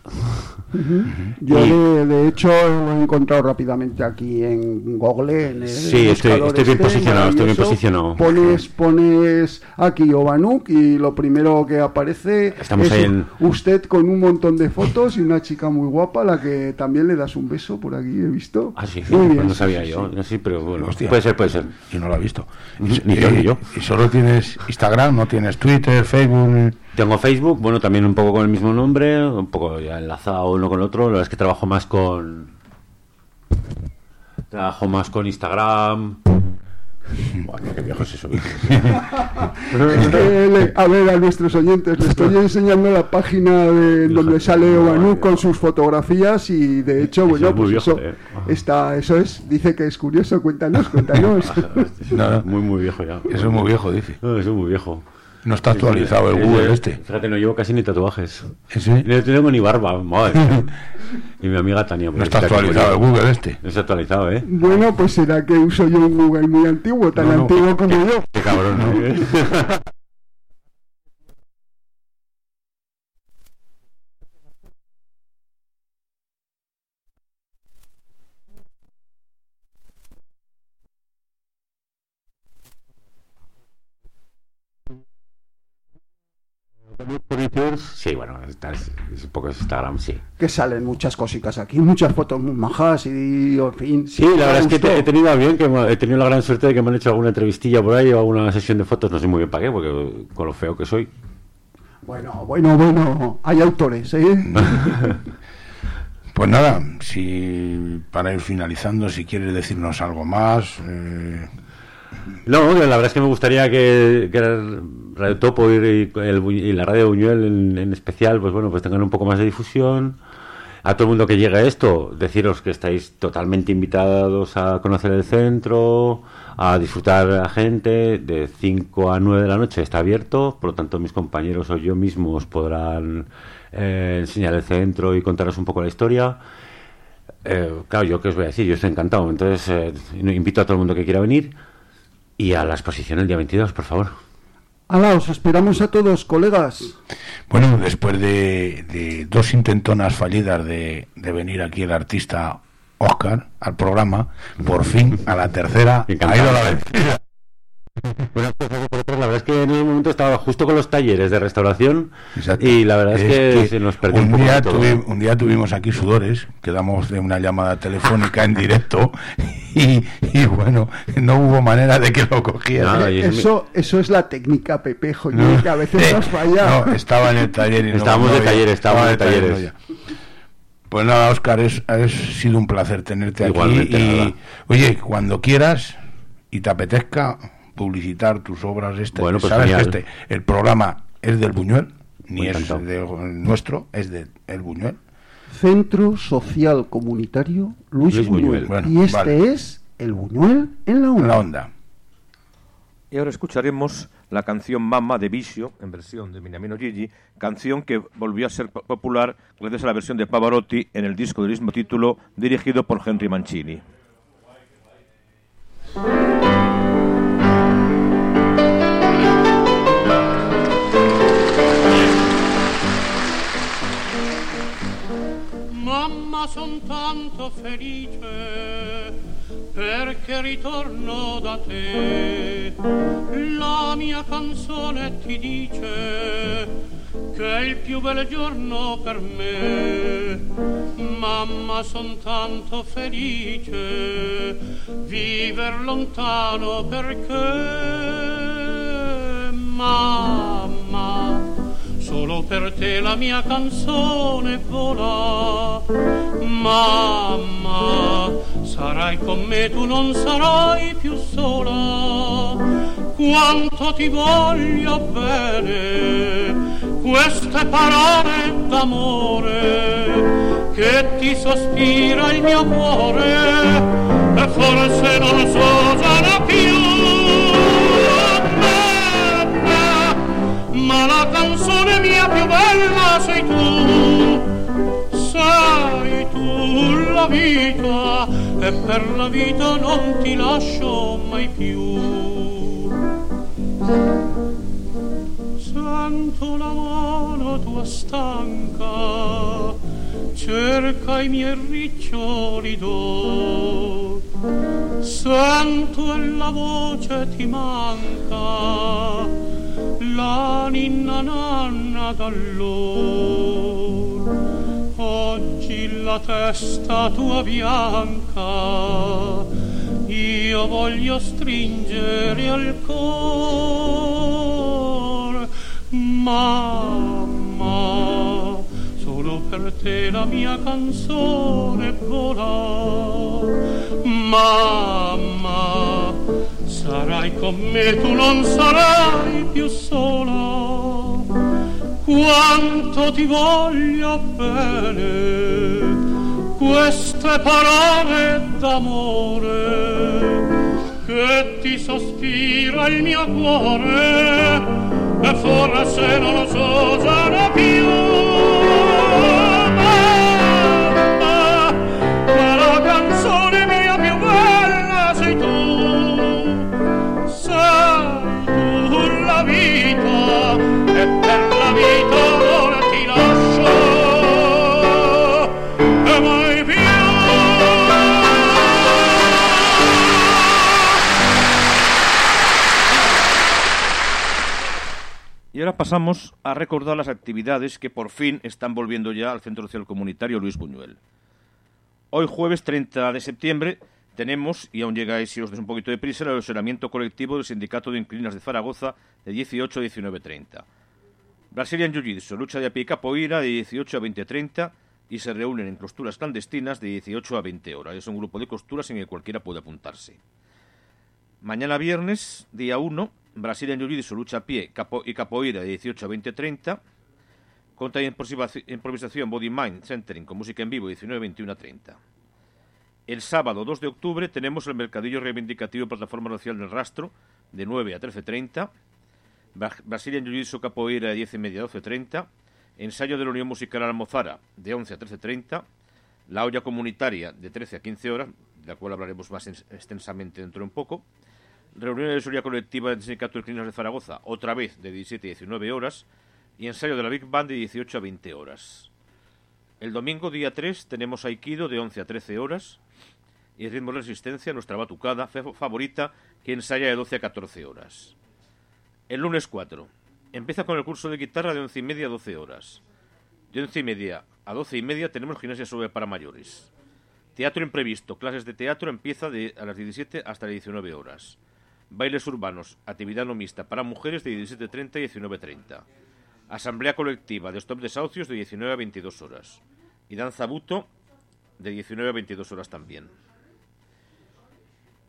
Yo, de hecho, lo he encontrado rápidamente aquí en Google. Sí, estoy bien posicionado. Pones aquí Obanuk y lo primero que aparece usted con un montón de fotos y una chica muy guapa, a la que también le das un beso por aquí, he visto. Ah, sí, muy bien, pues no sabía yo. Sí. Sí, pero bueno, hostia, puede ser. Yo no lo he visto. Ni yo. ¿Y solo tienes Instagram? ¿No tienes Twitter, Facebook? Tengo Facebook, bueno, también un poco con el mismo nombre, un poco ya enlazado uno con el otro. La verdad es que trabajo más con Instagram. Bueno, qué viejo es eso. A ver, a nuestros oyentes, le estoy enseñando la página donde sale Obanuk con sus fotografías y de hecho, bueno, pues viejo, eso es, dice que es curioso, cuéntanos. No, muy viejo ya. Eso es muy viejo, dice. No, eso es muy viejo. No está actualizado el Google este. Fíjate, no llevo casi ni tatuajes. ¿Sí? No tengo ni barba, madre. Y mi amiga Tania. No está actualizado el Google este. No está actualizado, ¿eh? Bueno, pues será que uso yo un Google muy antiguo, tan antiguo como yo. Qué cabrón, ¿no? Sí, bueno, es un poco Instagram, sí. Que salen muchas cositas aquí, muchas fotos muy majas y en fin. Sí, la verdad es que he tenido la gran suerte de que me han hecho alguna entrevistilla por ahí o alguna sesión de fotos, no sé muy bien para qué, porque con lo feo que soy. Bueno, hay autores, ¿eh? Pues nada, para ir finalizando, si quieres decirnos algo más. No, la verdad es que me gustaría que Radio Topo y la Radio Buñuel en especial, pues bueno, pues tengan un poco más de difusión. A todo el mundo que llegue a esto, deciros que estáis totalmente invitados a conocer el centro, a disfrutar a la gente. De 5 a 9 de la noche está abierto, por lo tanto mis compañeros o yo mismo os podrán enseñar el centro y contaros un poco la historia. Claro, yo qué os voy a decir, yo estoy encantado. Entonces invito a todo el mundo que quiera venir y a la exposición el día 22, por favor. ¡Hala, os esperamos a todos, colegas! Bueno, después de 2 intentonas fallidas de venir aquí el artista Óscar al programa, por fin, a la tercera, ha ido la vencida. Bueno, pues por otro, la verdad es que en el momento estaba justo con los talleres de restauración. Exacto. Y la verdad es que se nos perdió un poco un día tuvimos aquí sudores, quedamos de una llamada telefónica en directo y bueno, no hubo manera de que lo cogiera. Eso es la técnica, Pepe, que a veces nos falla. No, estaba en el taller y estábamos de talleres. Pues nada, Óscar, ha sido un placer tenerte igualmente, aquí y oye, cuando quieras y te apetezca, publicitar tus obras. Bueno, pues sabes genial. que el programa es del Buñuel, ni Muy es encantado. nuestro, es del Buñuel. Centro Social Comunitario Luis Luis Buñuel. Buñuel. Bueno, Y este vale. es el Buñuel en la En onda. la onda. Y ahora escucharemos la canción Mamma de Bisio, en versión de Beniamino Gigli, canción que volvió a ser popular gracias a la versión de Pavarotti en el disco del mismo título, dirigido por Henry Mancini. Mamma, son tanto felice perché ritorno da te. La mia canzone ti dice che è il più bel giorno per me. Mamma, son tanto felice viver lontano perché mamma, solo per te la mia canzone vola. Mamma, sarai con me, tu non sarai più sola. Quanto ti voglio bene, queste parole d'amore che ti sospira il mio cuore e forse non so già più. Ma la canzone mia più bella sei tu la vita, e per la vita non ti lascio mai più. Sento la mano tua stanca, cerca i miei riccioli d'oro, sento e la voce ti manca, la ninna nanna d'allora. Oggi la testa tua bianca io voglio stringere al cor. Mamma, solo per te la mia canzone vola. Mamma, sarai con me, tu non sarai più sola. Quanto ti voglio bene, queste parole d'amore che ti sospira il mio cuore e forse non lo so già più. Ma la canzone mia più bella sei tu la vita, e per la vita non ti lascio mai più. Y ahora pasamos a recordar las actividades que por fin están volviendo ya al Centro Social Comunitario Luis Buñuel. Hoy jueves 30 de septiembre tenemos, y aún llegáis si os des un poquito de prisa, el erosionamiento colectivo del Sindicato de Inquilinas de Zaragoza de 18 a 19:30. Brazilian Jiu-Jitsu, lucha de a pie y capoeira de 18 a 20:30 y se reúnen en costuras clandestinas de 18 a 20 horas. Es un grupo de costuras en el que cualquiera puede apuntarse. Mañana viernes, día 1, Brazilian Jiu-Jitsu, lucha a pie y capoeira de 18 a 20:30. Contra improvisación Body Mind Centering con música en vivo 19 a 21:30. El sábado 2 de octubre tenemos el Mercadillo Reivindicativo Plataforma Social del Rastro de 9 a 13:30. Brazilian Jiu-Jitsu Capoeira de 10:30 a 12:30. Ensayo de la Unión Musical Almozara de 11 a 13:30. La olla comunitaria de 13 a 15 horas, de la cual hablaremos más extensamente dentro de un poco. Reunión de tesorería colectiva del Sindicato de Inquilinos de Zaragoza, otra vez de 17 a 19 horas. Y ensayo de la Big Band de 18 a 20 horas. El domingo, día 3, tenemos Aikido de 11 a 13 horas. Y Ritmo de Resistencia, nuestra batucada favorita, que ensaya de 12 a 14 horas. El lunes 4, empieza con el curso de guitarra de 11:30 a 12 horas. De 11:30 a 12:30 tenemos gimnasia sobre para mayores. Teatro imprevisto, clases de teatro, empieza a las 17 hasta las 19 horas. Bailes urbanos, actividad no mixta para mujeres de 17:30 y 19:30. Asamblea colectiva de Stop Desahucios de 19 a 22 horas. Y danza buto de 19 a 22 horas también.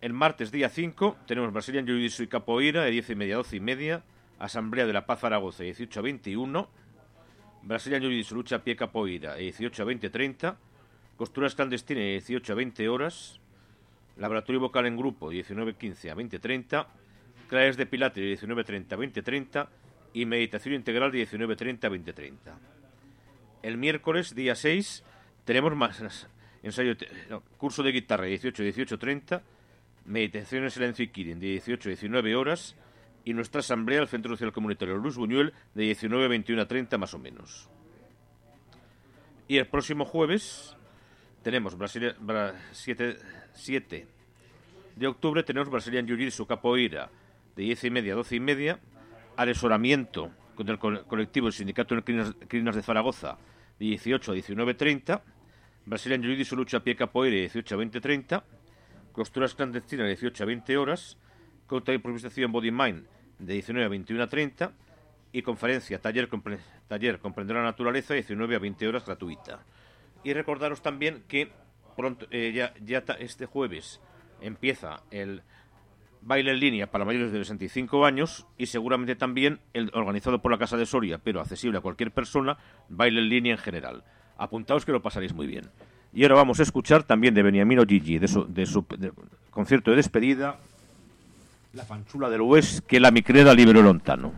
El martes día 5 tenemos Brazilian Jiu-Jitsu y Capoeira de 10:30 a 12:30, Asamblea de la Paz Zaragoza de 18 a 21, Brazilian Jiu-Jitsu Lucha a Pie Capoeira de 18 a 20:30, Costuras Clandestinas de 18 a 20 horas, Laboratorio Vocal en Grupo de 19:15 a 20:30, Clases de Pilates de 19:30 a 20:30 y Meditación Integral de 19:30 a 20:30. El miércoles día 6 tenemos más curso de guitarra de 18 a 18:30, Meditación en Silencio y Kirin de 18 a 19 horas y nuestra asamblea al Centro Social Comunitario Luis Buñuel de 19 a 21:30 más o menos. Y el próximo jueves tenemos 7 de octubre tenemos Brazilian Jiu-Jitsu Capoeira de 10:30 a 12:30, asesoramiento con el colectivo del Sindicato de Clínicas de Zaragoza de 18 a 19:30, Brazilian Jiu-Jitsu Lucha a Pie Capoeira de 18 a 20:30, Costuras Clandestinas de 18 a 20 horas, Cauta de Improvisación Body Mind de 19 a 21:30 y conferencia Taller Comprender la Naturaleza de 19 a 20 horas gratuita. Y recordaros también que pronto este jueves empieza el baile en línea para mayores de 65 años y seguramente también el organizado por la Casa de Soria, pero accesible a cualquier persona, baile en línea en general. Apuntaos que lo pasaréis muy bien. Y ahora vamos a escuchar también de Beniamino Gigi, de su concierto de despedida, La Fanchula del Oest, que la mi creda libero lontano.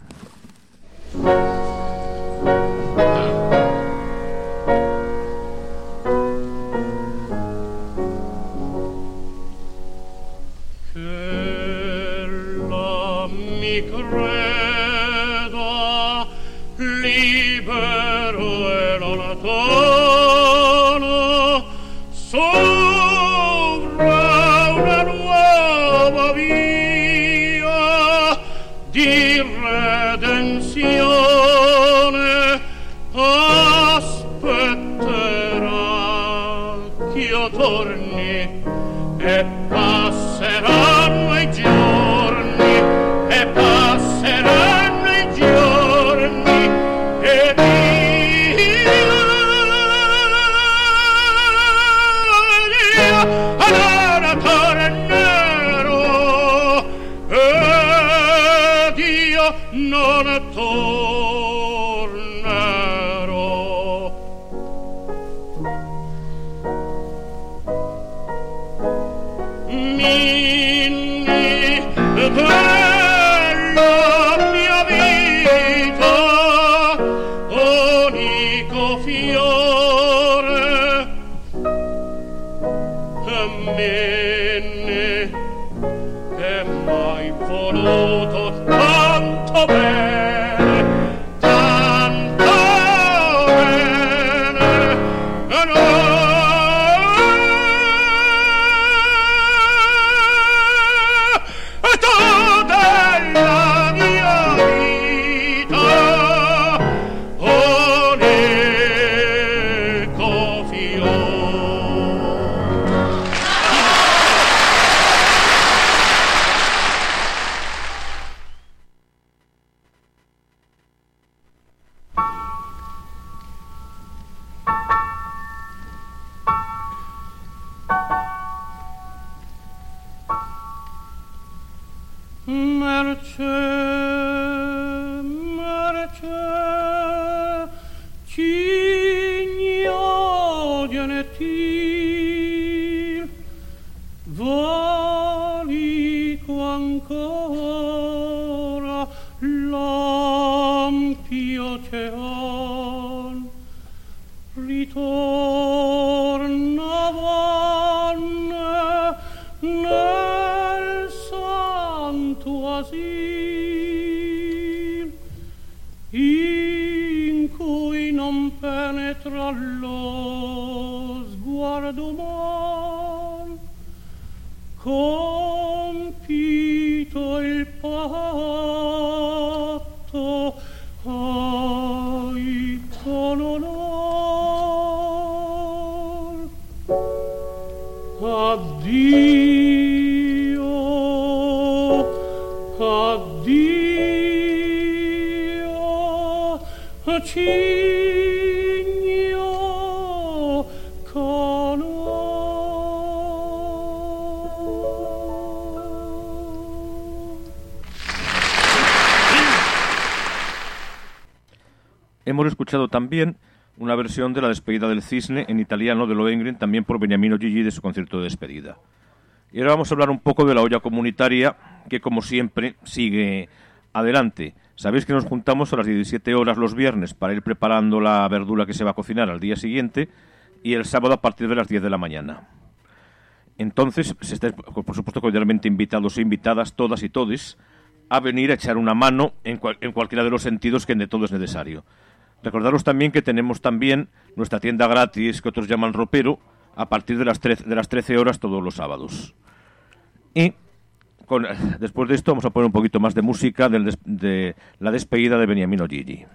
Hemos escuchado también una versión de La despedida del cisne en italiano de Lohengrin, también por Beniamino Gigli, de su concierto de despedida. Y ahora vamos a hablar un poco de la olla comunitaria, que como siempre sigue adelante. Sabéis que nos juntamos a las 17 horas los viernes para ir preparando la verdura que se va a cocinar al día siguiente, y el sábado a partir de las 10 de la mañana. Entonces, si estáis, por supuesto, cordialmente invitados e invitadas, todas y todes, a venir a echar una mano en cualquiera de los sentidos que de todo es necesario. Recordaros también que tenemos también nuestra tienda gratis, que otros llaman ropero, a partir de las 13 horas todos los sábados. Y después de esto vamos a poner un poquito más de música de la despedida de Beniamino Gigli.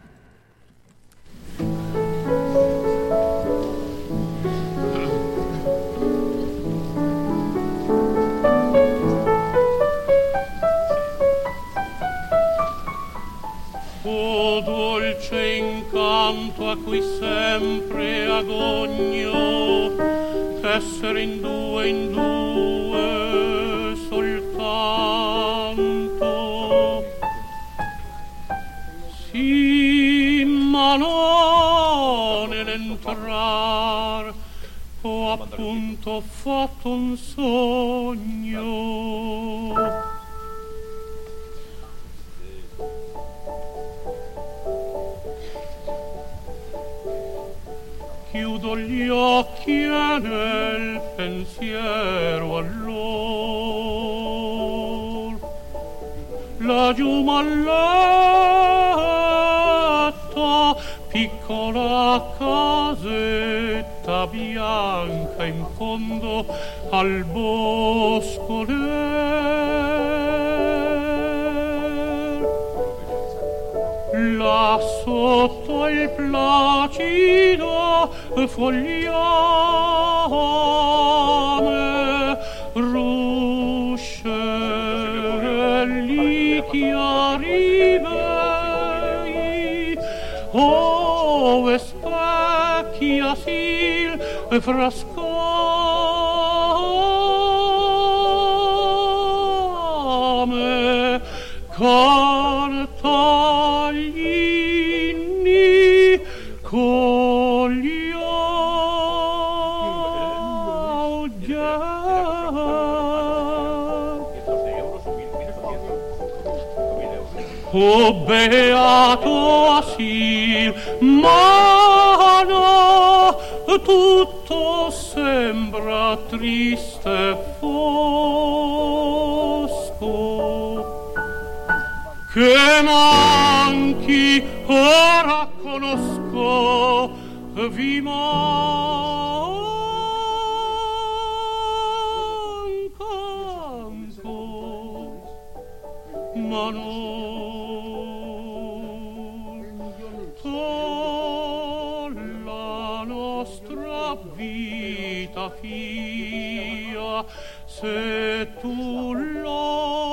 O dolce incanto a cui sempre agogno, essere in due soltanto. Sì, ma non nell'entrar ho appunto fatto un sogno. Chiudo gli occhi e nel pensiero allor laggiù malletta, piccola casetta bianca in fondo al bosco là sotto il placido fogliame ruscelli chiari bei, ove specchia sil frascame cartaglini cogli o beato asil, ma no, tutto sembra triste e fosco. Che manchi ora conosco, vi mancanco, ma non la nostra vita fia, se tu lo